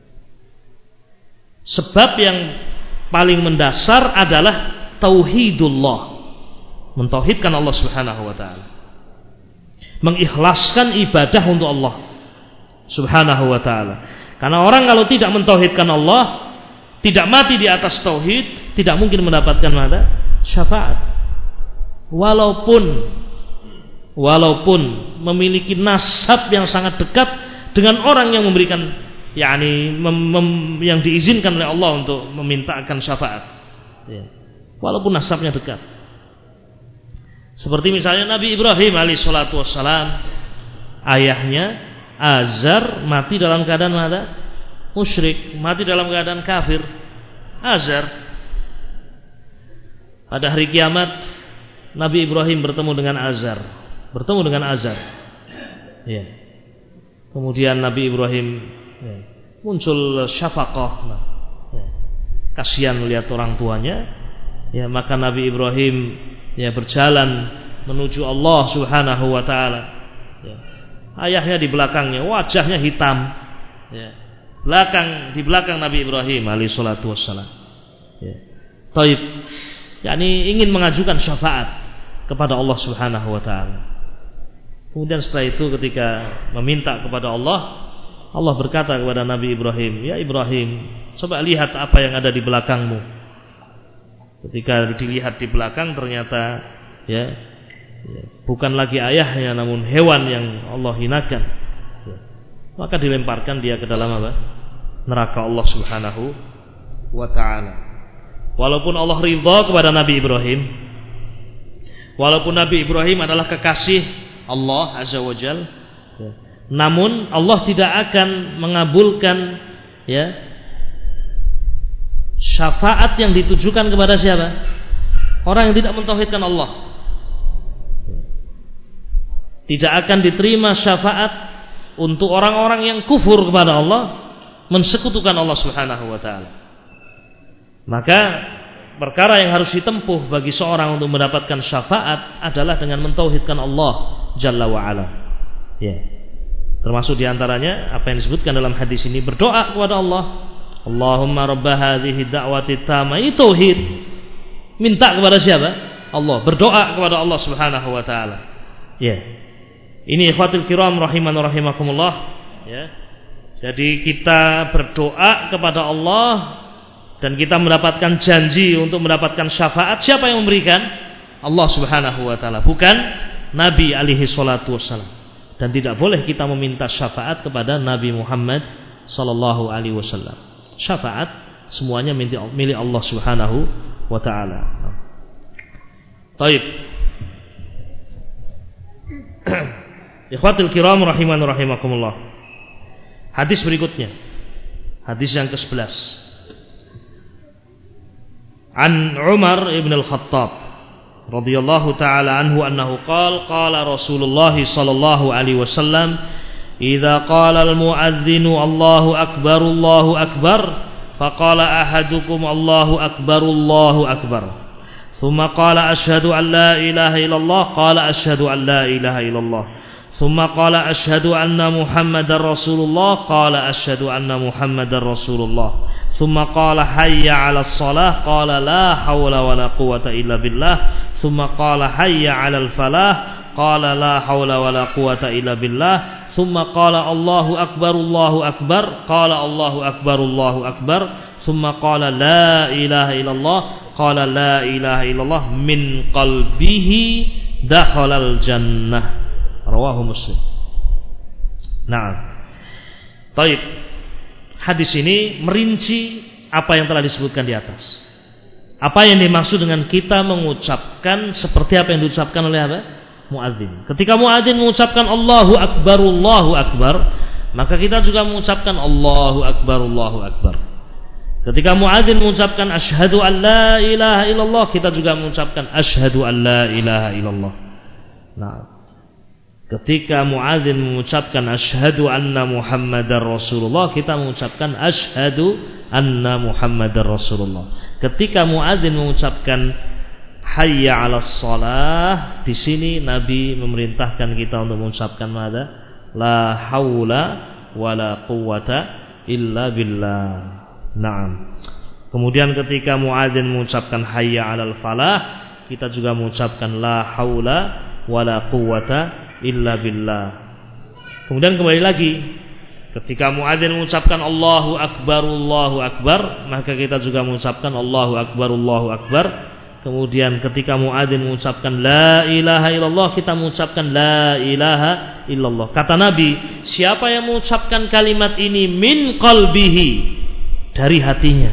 Sebab yang paling mendasar adalah tauhidullah, mentauhidkan Allah Subhanahu wa taala, mengikhlaskan ibadah untuk Allah Subhanahu wa taala. Karena orang kalau tidak mentauhidkan Allah, tidak mati di atas tauhid, tidak mungkin mendapatkan syafaat. Walaupun memiliki nasab yang sangat dekat dengan orang yang memberikan, yang diizinkan oleh Allah untuk memintakan syafaat, ya. Walaupun nasabnya dekat. Seperti misalnya Nabi Ibrahim alaihissalatu wassalam, ayahnya Azar mati dalam keadaan musyrik, mati dalam keadaan kafir. Azar. Pada hari kiamat Nabi Ibrahim bertemu dengan Azar. Ya. Kemudian Nabi Ibrahim muncul syafaqah. Ya. Kasihan melihat orang tuanya. Ya, maka Nabi Ibrahim berjalan menuju Allah Subhanahu wa taala. Ya. Ayahnya di belakangnya, wajahnya hitam. Ya. Di belakang Nabi Ibrahim alaihi salatu wassalam. Ya. Taib. Ingin mengajukan syafaat kepada Allah Subhanahu wa taala. Kemudian setelah itu ketika meminta kepada Allah, Allah berkata kepada Nabi Ibrahim, "Ya Ibrahim, coba lihat apa yang ada di belakangmu." Ketika dilihat di belakang ternyata bukan lagi ayahnya namun hewan yang Allah hinakan. Maka dilemparkan dia ke dalam neraka Allah Subhanahu wa taala. Walaupun Allah ridha kepada Nabi Ibrahim, walaupun Nabi Ibrahim adalah kekasih Allah Azza wa Jalla, namun Allah tidak akan mengabulkan syafaat yang ditujukan kepada siapa? Orang yang tidak mentauhidkan Allah. Tidak akan diterima syafaat untuk orang-orang yang kufur kepada Allah, mensekutukan Allah Subhanahu wa taala. Maka perkara yang harus ditempuh bagi seorang untuk mendapatkan syafaat adalah dengan mentauhidkan Allah Jalla wa ala. Ya. Termasuk diantaranya apa yang disebutkan dalam hadis ini, berdoa kepada Allah, Allahumma rabba hadhihi da'wati tamma, itu tauhid. Minta kepada siapa? Allah. Berdoa kepada Allah Subhanahu wa taala. Ya. Ini ikhwatul kiram rahiman rahimakumullah, ya. Jadi kita berdoa kepada Allah dan kita mendapatkan janji untuk mendapatkan syafaat. Siapa yang memberikan? Allah Subhanahu wa taala, bukan Nabi alaihi salatu wassalam. Dan tidak boleh kita meminta syafaat kepada Nabi Muhammad sallallahu alaihi wasallam. Syafaat semuanya milik Allah Subhanahu wa taala. Baik. Ikhwatul kiram rahiman rahimakumullah. Hadis berikutnya. Hadis yang ke-11. An Umar ibn al-Khattab radhiyallahu taala anhu annahu qala Rasulullah sallallahu alaihi wasallam idza qala al-muadzinu Allahu akbar faqala ahadukum Allahu akbar thumma qala asyhadu an la ilaha illallah qala asyhadu an la ilaha illallah thumma qala asyhadu anna muhammadar rasulullah qala asyhadu anna muhammadar rasulullah thumma qala hayya 'alas shalah qala la haula wala quwwata illa billah thumma qala hayya 'alal falah qala la haula wala quwwata illa billah thumma qala Allahu akbar qala Allahu akbar thumma qala la ilaha illallah qala la ilaha illallah min qalbihi dakhalal jannah rawahu Muslim. Nah, baik. Hadis ini merinci apa yang telah disebutkan di atas. Apa yang dimaksud dengan kita mengucapkan seperti apa yang diucapkan oleh apa? Muadzin. Ketika muadzin mengucapkan Allahu akbar, maka kita juga mengucapkan Allahu akbar. Ketika muadzin mengucapkan asyhadu an la ilaha illallah, kita juga mengucapkan asyhadu an la ilaha illallah. Nah, ketika muadzin mengucapkan asyhadu anna muhammadar rasulullah, kita mengucapkan asyhadu anna muhammadar rasulullah. Ketika muadzin mengucapkan hayya 'alas shalah, di sini Nabi memerintahkan kita untuk mengucapkan mada? La haula wala quwwata illa billah. Naam. Kemudian ketika muadzin mengucapkan hayya 'alal falah, kita juga mengucapkan la haula wala quwwata illa billah. Kemudian kembali lagi, ketika muadzin mengucapkan Allahu akbar, maka kita juga mengucapkan Allahu akbar. Kemudian ketika muadzin mengucapkan la ilaha illallah, kita mengucapkan la ilaha illallah. Kata Nabi, siapa yang mengucapkan kalimat ini min qalbihi, dari hatinya.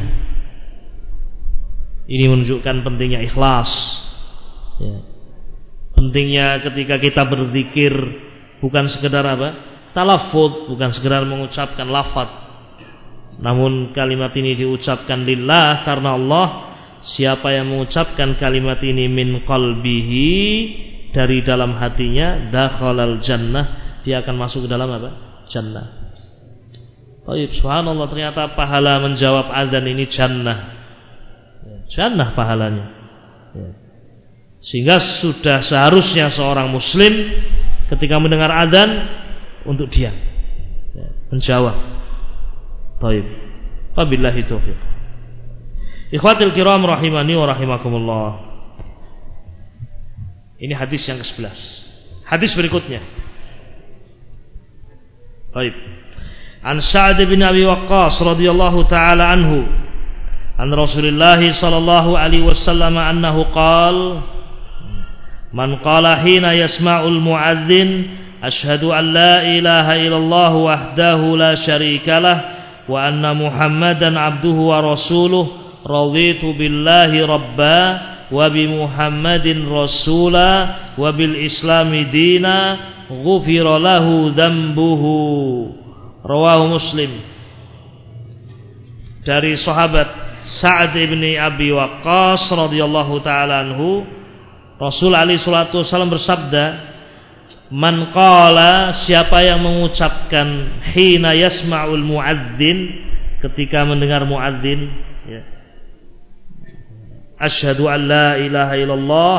Ini menunjukkan pentingnya ikhlas. Ya. Pentingnya ketika kita berzikir bukan sekedar apa? Talaffuz, bukan sekedar mengucapkan lafaz. Namun kalimat ini diucapkan lillah, karena Allah. Siapa yang mengucapkan kalimat ini min qalbihi, dari dalam hatinya, dakhalal jannah, dia akan masuk ke dalam apa? Jannah. Baik, subhanallah, ternyata pahala menjawab azan ini jannah. Jannah pahalanya. Ya. Sehingga sudah seharusnya seorang muslim ketika mendengar azan untuk diam, ya, menjawab. Baik. Wabillahi taufiq. Ikhwatul kiram rahimani wa rahimakumullah. Ini hadis yang ke-11. Hadis berikutnya. Baik. An Sa'd bin Abi Waqqas radhiyallahu ta'ala anhu an Rasulillah sallallahu alaihi wasallam annahu qala man qala hina yasma'ul mu'adzin asyhadu an la ilaha illallah wahdahu la syarika lah wa anna Muhammadan abduhu wa rasuluh raditu billahi rabba wa bi Muhammadin rasula wa bil islami dina ghufira lahu dhanbuhu. Rawahu Muslim. Dari sahabat Sa'd bin Abi Waqqas radhiyallahu taala anhu, Rasul alaihi salatu wasallam bersabda, man qala, siapa yang mengucapkan hina yasma'ul muadzin, ketika mendengar muadzin, ya, asyhadu an la ilaha illallah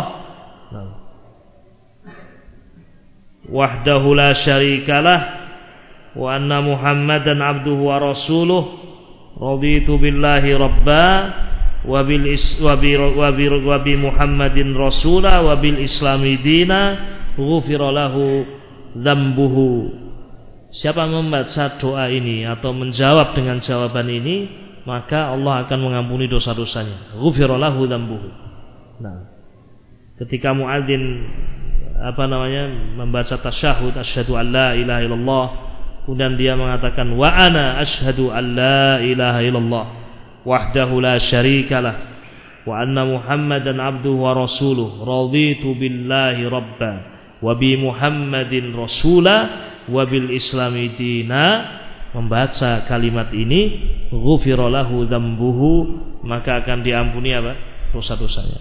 wahdahu la syarikalah wa anna Muhammadan abduhu wa rasuluh raditu billahi rabba wa bi Muhammadin rasula wa bil islami dina ghufira lahu dzambuhu. Siapa membaca doa ini atau menjawab dengan jawaban ini, maka Allah akan mengampuni dosa-dosanya. Ghufira lahu dzambuhu. Nah, ketika muadzin membaca tasyahud asyhadu an la ilaha illallah, kemudian dia mengatakan wa ana asyhadu an la ilaha illallah, wahdahu la syarikalah wa anna Muhammadan abduhu wa rasuluh raditu billahi rabba wa bi Muhammadin rasula wa bil islami dina. Membaca kalimat ini ghufira lahu dzambuhu, maka akan diampuni apa? Dosa-dosanya.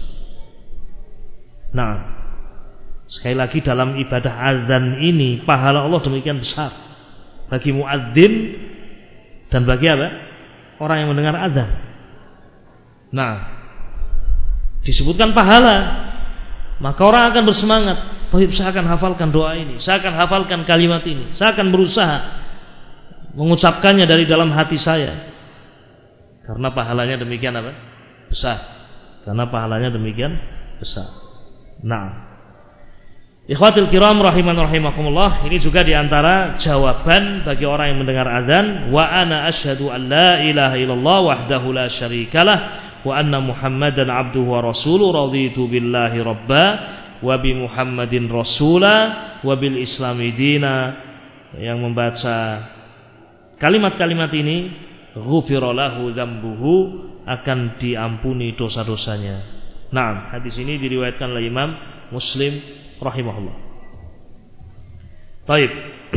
Nah, sekali lagi dalam ibadah azan ini pahala Allah demikian besar bagi muadzin dan bagi apa? Orang yang mendengar azan. Nah, disebutkan pahala, maka orang akan bersemangat. Baik, saya akan hafalkan doa ini, saya akan hafalkan kalimat ini, saya akan berusaha mengucapkannya dari dalam hati saya. Karena pahalanya demikian apa? Besar. Karena pahalanya demikian besar. Nah, ikhwatul kiram rahiman rahimakumullah, ini juga diantara jawaban bagi orang yang mendengar azan. Wa ana asyhadu an la ilaha illallah wahdahu la syarikalah wa anna Muhammadan abduhu wa rasuluh raditu billahi rabba wa bi Muhammadin rasula wa bil islami dina. Yang membaca kalimat-kalimat ini ghufira lahu dzambuhu, akan diampuni dosa-dosanya. Nah, hadis ini diriwayatkan oleh Imam Muslim rahimahullah. Baik.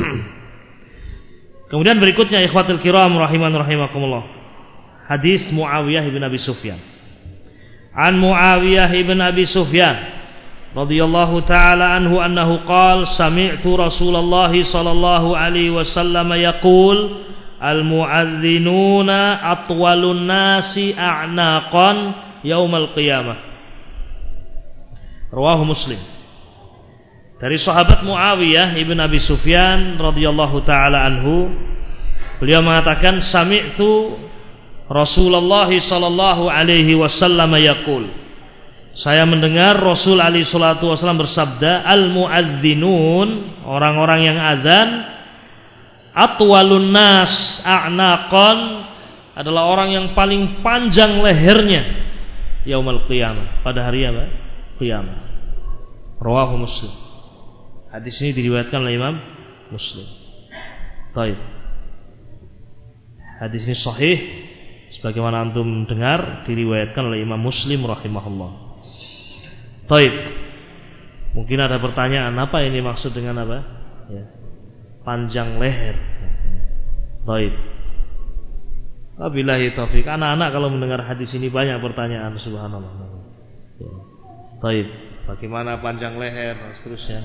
Kemudian berikutnya ikhwatul kiram rahiman rahimakumullah, hadis Muawiyah bin Abi Sufyan. An Muawiyah bin Abi Sufyan radhiyallahu taala anhu annahu qala sami'tu Rasulullah sallallahu alaihi wasallam yaqul al-mu'adhdhinuna atwalun nasi a'naqan yaumal qiyamah. Rawahu Muslim. Dari sahabat Muawiyah ibn Abi Sufyan radhiyallahu taala anhu, beliau mengatakan sami'tu Rasulullah sallallahu alaihi wasallam yaqul, saya mendengar Rasul alaihi salatu wasallam bersabda, al-mu'adzdinun, orang-orang yang azan, atwalun nas a'naqan, adalah orang yang paling panjang lehernya yaumul qiyamah, pada hari apa? Qiyamah. Rawahu Muslim. Hadis ini diriwayatkan oleh Imam Muslim. Baik. Hadis ini sahih sebagaimana antum dengar, diriwayatkan oleh Imam Muslim rahimahullah. Baik. Mungkin ada pertanyaan, apa ini maksud dengan apa? Ya. Panjang leher. Baik. Wabillahi taufik. Anak-anak kalau mendengar hadis ini banyak pertanyaan, subhanallah. Ya. Baik. Bagaimana panjang leher dan seterusnya.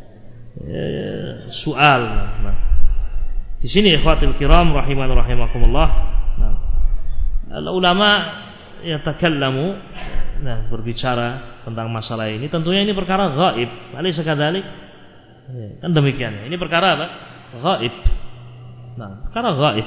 Soal. Nah. Di sini ikhwatul kiram rahiman rahimakumullah. Nah. Ulama yatakallamu, nah, berbicara tentang masalah ini. Tentunya ini perkara gaib. Alaysa kadzalik? Kan demikian. Ini perkara apa? Gaib. Nah, perkara gaib.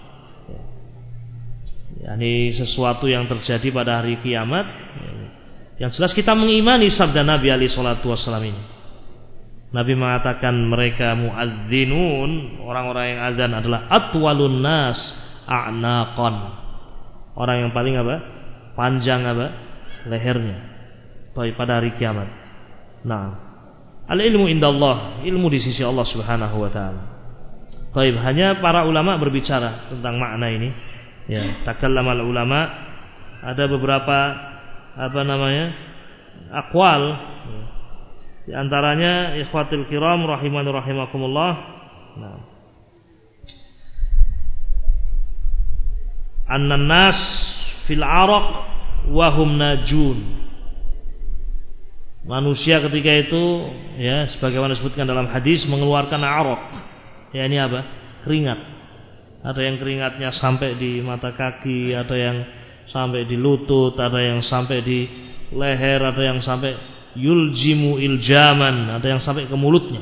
Yani sesuatu yang terjadi pada hari kiamat. Yang jelas kita mengimani sabda Nabi alaihi salatu wasallam ini. Nabi mengatakan mereka muadzzinun, orang-orang yang azan adalah atwalun nas a'naqan. Orang yang paling apa? Panjang apa? Lehernya. Pada hari kiamat. Nah, al-ilmu indallah, ilmu di sisi Allah Subhanahu wa taala. Baik, hanya para ulama berbicara tentang makna ini. Ya, takallama ulama, ada beberapa aqwal. Di antaranya ikhwatul kiram rahiman rahimakumullah. Nah, annan nas fil araq wa hum najun. Manusia ketika itu, ya, sebagaimana disebutkan dalam hadis, mengeluarkan araq. Ya, ini apa? Keringat. Ada yang keringatnya sampai di mata kaki, ada yang sampai di lutut, ada yang sampai di leher, ada yang sampai yuljimu iljaman, ada yang sampai ke mulutnya.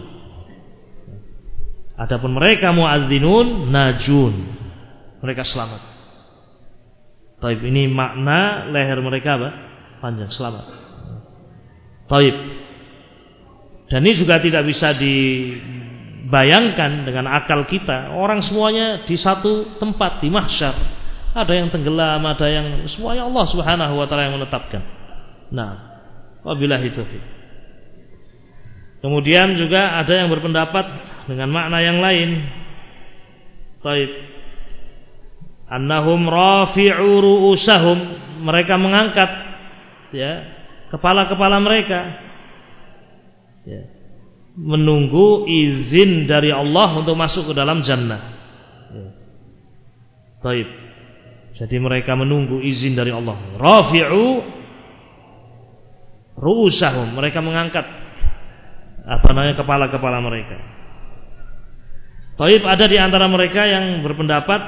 Adapun mereka muadzinun najun, mereka selamat. Taib, ini makna leher mereka apa? Panjang, selamat. Taib. Dan ini juga tidak bisa dibayangkan dengan akal kita. Orang semuanya di satu tempat di mahsyar. Ada yang tenggelam, ada yang, semuanya Allah Subhanahu wa taala yang menetapkan. Nah, wabillahi taufiq. Kemudian juga ada yang berpendapat dengan makna yang lain. Taib. annahum rafi'u ru'usahum, mereka mengangkat ya kepala-kepala mereka ya, menunggu izin dari Allah untuk masuk ke dalam jannah ya. Taib. Jadi mereka menunggu izin dari Allah. Rafi'u ru'usahum, mereka mengangkat kepala-kepala mereka. Taib, ada di antara mereka yang berpendapat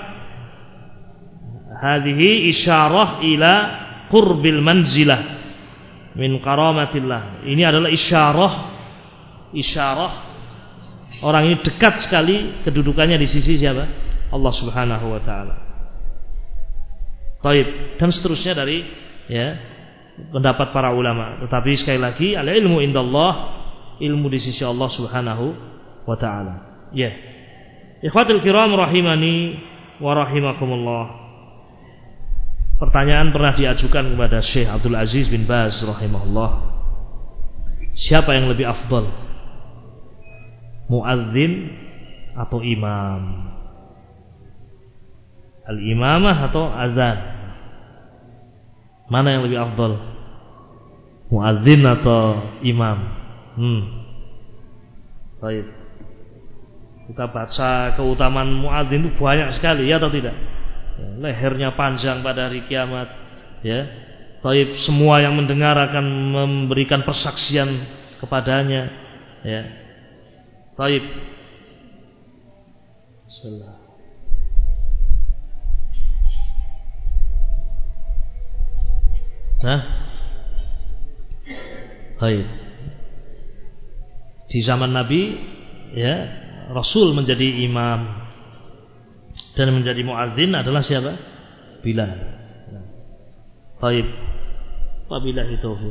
hadhihi isyarah ila qurbil manzilah min karamatillah. Ini adalah isyarah orang ini dekat sekali kedudukannya di sisi siapa? Allah Subhanahu wa taala. Taib, dan seterusnya dari ya pendapat para ulama. Tetapi sekali lagi, al ilmu indallah, ilmu di sisi Allah Subhanahu wa taala. Ya. Ikhwatul kiram rahimani wa rahimakumullah. Pertanyaan pernah diajukan kepada Syekh Abdul Aziz bin Baz rahimahullah. Siapa yang lebih afdal? Muadzin atau imam? Al-imamah atau azan? Mana yang lebih afdal? Muadzin atau imam? Baik. Kita baca keutamaan muadzin itu banyak sekali, ya atau tidak? Ya, lehernya panjang pada hari kiamat, ya. Taib, semua yang mendengar akan memberikan persaksian kepadanya, ya. Taib. Bismillah. Baik. Di zaman Nabi, ya, Rasul menjadi imam dan menjadi muadzin adalah siapa? Bilal. Baik. Wabillahi taufiq.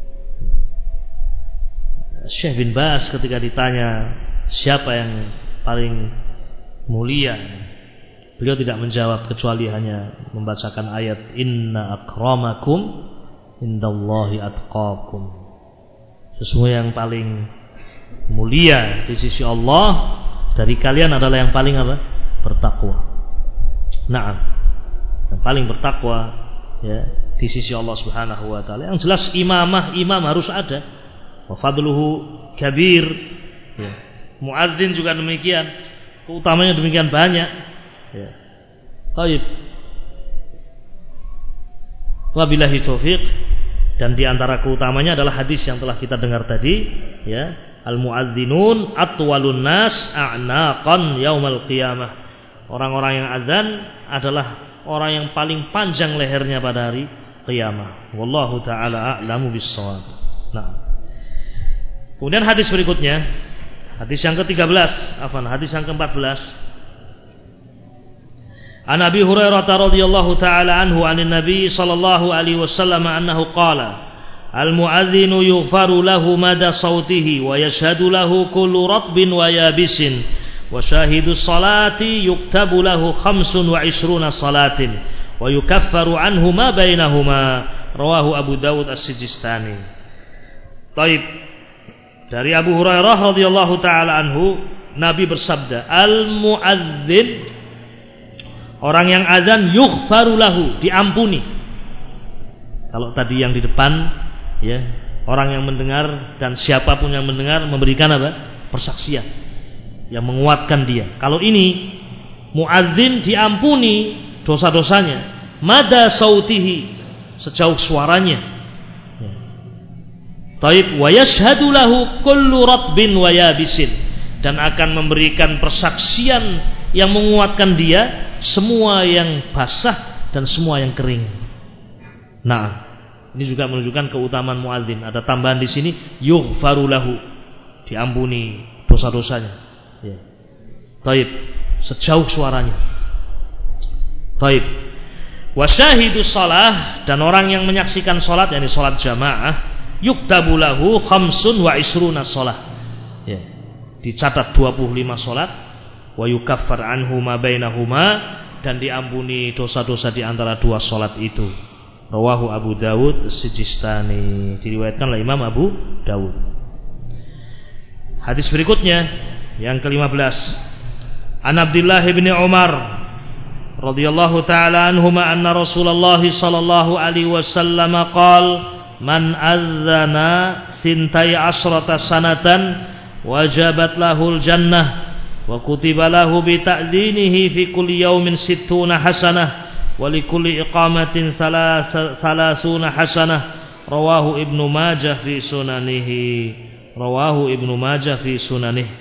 Syekh bin Baz ketika ditanya siapa yang paling mulia, beliau tidak menjawab kecuali hanya membacakan ayat inna akramakum indallahi atqakum. Sesungguhnya yang paling mulia di sisi Allah dari kalian adalah yang paling apa? Bertakwa. Naam. Yang paling bertakwa ya di sisi Allah Subhanahu wa taala. Yang jelas imam harus ada. Wa fadluhu kabir. Ya. Muadzin juga demikian. Keutamanya demikian banyak. Ya. Baik. Wabillahi taufiq. Dan di antara keutamanya adalah hadis yang telah kita dengar tadi, ya. Al-muadzinun atwalun nas a'naqan yaumal qiyamah. Orang-orang yang azan adalah orang yang paling panjang lehernya pada hari qiyamah. Wallahu taala a'lamu bis-shawab. Nah. Kemudian hadis berikutnya, hadis yang ke-13, hadis yang ke-14. An Abi Hurairah radhiyallahu taala anhu 'anil Nabi sallallahu alaihi wasallam annahu qala al-mu'adzinu yughfaru lahu mada sautihi wa yashhadu lahu kullu ratbin wa yabisin wa syahidu salati yuktabu lahu 25 salatin wa yukaffaru anhu ma bainahuma rawahu Abu Dawud As-Sijistani. Taib. Dari Abu Hurairah radhiyallahu taala anhu, Nabi bersabda, al-mu'adzin, orang yang azan, yughfaru lahu, diampuni. Kalau tadi yang di depan, ya, orang yang mendengar dan siapapun yang mendengar memberikan apa? Persaksian yang menguatkan dia. Kalau ini muadzin diampuni dosa-dosanya, mada sautihi, sejauh suaranya. Ya. Taib, wa yashhadu lahu kullu ratbin wa yabisin, dan akan memberikan persaksian yang menguatkan dia, semua yang basah dan semua yang kering. Nah, ini juga menunjukkan keutamaan muadzin. Ada tambahan di sini, yughfaru lahu, diampuni dosa-dosanya. Ya. Taib, sejauh suaranya. Taib. Wa syahidu shalah, dan orang yang menyaksikan salat, yakni salat jamaah, yuktabu lahu 25 shalah. Ya. Dicatat 25 salat. Wa yukaffar anhu ma bainahuma, dan diampuni dosa-dosa di antara dua salat itu. Rawahu Abu Dawud As-Sijistani, diriwayatkan oleh Imam Abu Dawud. Hadis berikutnya yang ke-15. An Abdullah bin Umar radhiyallahu ta'ala anhuma anna Rasulullah sallallahu alaihi wasallam qala man adzana sintai asrata sanatan wajabat lahul jannah wa kutiba lahu bi ta'dinihi fi kulli yawmin 60 hasanah wa li kulli iqamatin 30 hasanah rawahu Ibnu Majah fi sunanihi. Rawahu Ibnu Majah fi sunanihi.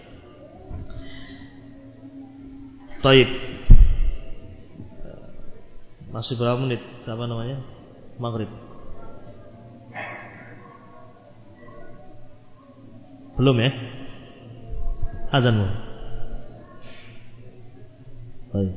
Taib. Masih berapa menit? Apa namanya? Maghrib. Belum ya? Adzanmu. Baik.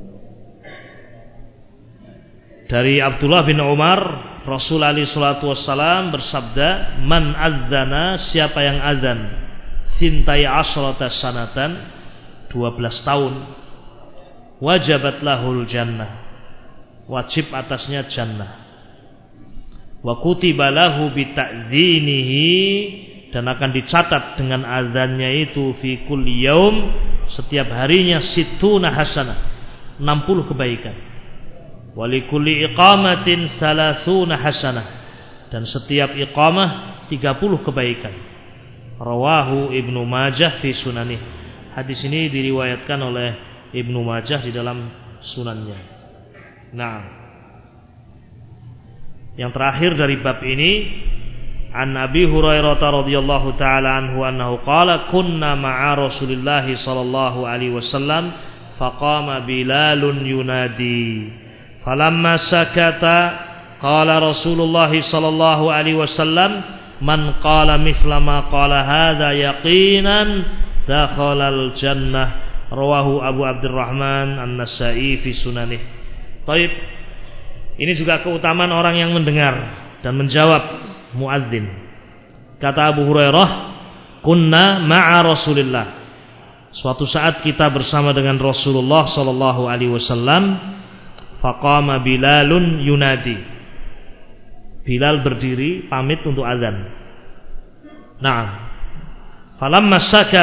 Dari Abdullah bin Umar, Rasul alaihi salatu wassalam bersabda, "Man adzana, siapa yang azan, sintai asrata sanatan, 12 tahun, wajabat lahul jannah, wajib atasnya jannah. Wa kutiba lahu bi ta'dzinihi, dan akan dicatat dengan azannya itu fi kulli yaum, setiap harinya 60 hasanah, 60 kebaikan. Wa li kulli iqamatin 30 hasanah, dan setiap iqamah 30 kebaikan. Rawahu Ibnu Majah fi sunanih. Hadis ini diriwayatkan oleh Ibnu Majah di dalam sunannya. Nah, yang terakhir dari bab ini, an Abi Hurairah radhiyallahu taala anhu annahu qala kunna ma'a Rasulillah sallallahu alaihi wasallam faqama Bilalun yunadi falamma sakata qala Rasulullah sallallahu alaihi wasallam man qala mithla ma qala hadza yaqinan dakhalal jannah. Rawahu Abu Abdurrahman An-Nasa'i fi sunanih. Taib. Ini juga keutamaan orang yang mendengar dan menjawab muadzin. Kata Abu Hurairah, kunna ma'a Rasulillah. Suatu saat kita bersama dengan Rasulullah sallallahu alaihi wasallam, faqama Bilalun yunadi. Bilal berdiri pamit untuk azan. Nah, falamma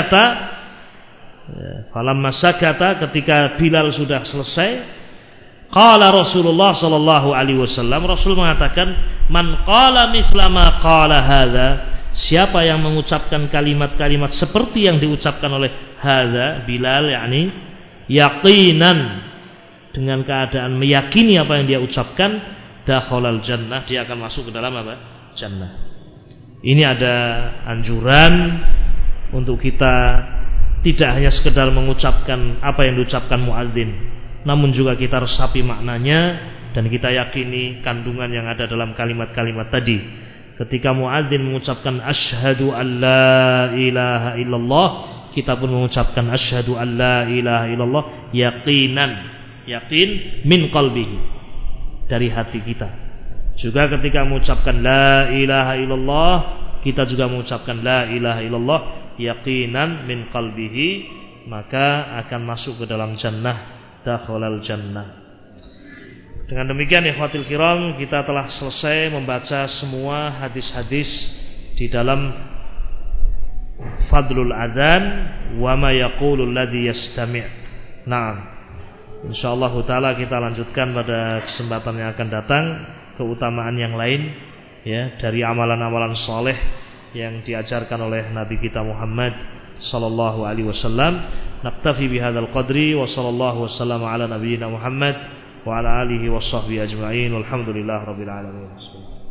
sakata, ketika Bilal sudah selesai, qala Rasulullah sallallahu alaihi wasallam, Rasul mengatakan, man qala misla ma qala hadza, siapa yang mengucapkan kalimat-kalimat seperti yang diucapkan oleh hadza Bilal, yakni yaqinan, dengan keadaan meyakini apa yang dia ucapkan, dakhalal jannah, dia akan masuk ke dalam apa? Jannah. Ini ada anjuran untuk kita tidak hanya sekedar mengucapkan apa yang diucapkan muadzin, namun juga kita resapi maknanya dan kita yakini kandungan yang ada dalam kalimat-kalimat tadi. Ketika muadzin mengucapkan asyhadu an la ilaha illallah, kita pun mengucapkan asyhadu an la ilaha illallah yaqinan, yakin min qalbihi, dari hati kita. Juga ketika mengucapkan la ilaha illallah, kita juga mengucapkan la ilaha illallah yaqinan min qalbihi, maka akan masuk ke dalam jannah, dakhalal jannah. Dengan demikian ikhwatil kiram, kita telah selesai membaca semua hadis-hadis di dalam fadlul adzan wa ma yaqulul ladzi yastami'. Nah, insyaallah taala kita lanjutkan pada kesempatan yang akan datang keutamaan yang lain, ya, dari amalan-amalan saleh yang diajarkan oleh Nabi kita Muhammad sallallahu alaihi wasallam. Naktafi bihadzal qadri wa sallallahu wasallama ala nabiyyina Muhammad wa ala alihi washabbihi ajma'in. Walhamdulillahirabbil alamin.